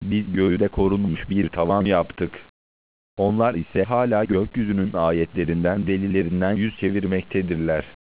biz göğü de korunmuş bir tavan yaptık. Onlar ise hala gökyüzünün ayetlerinden, delillerinden yüz çevirmektedirler.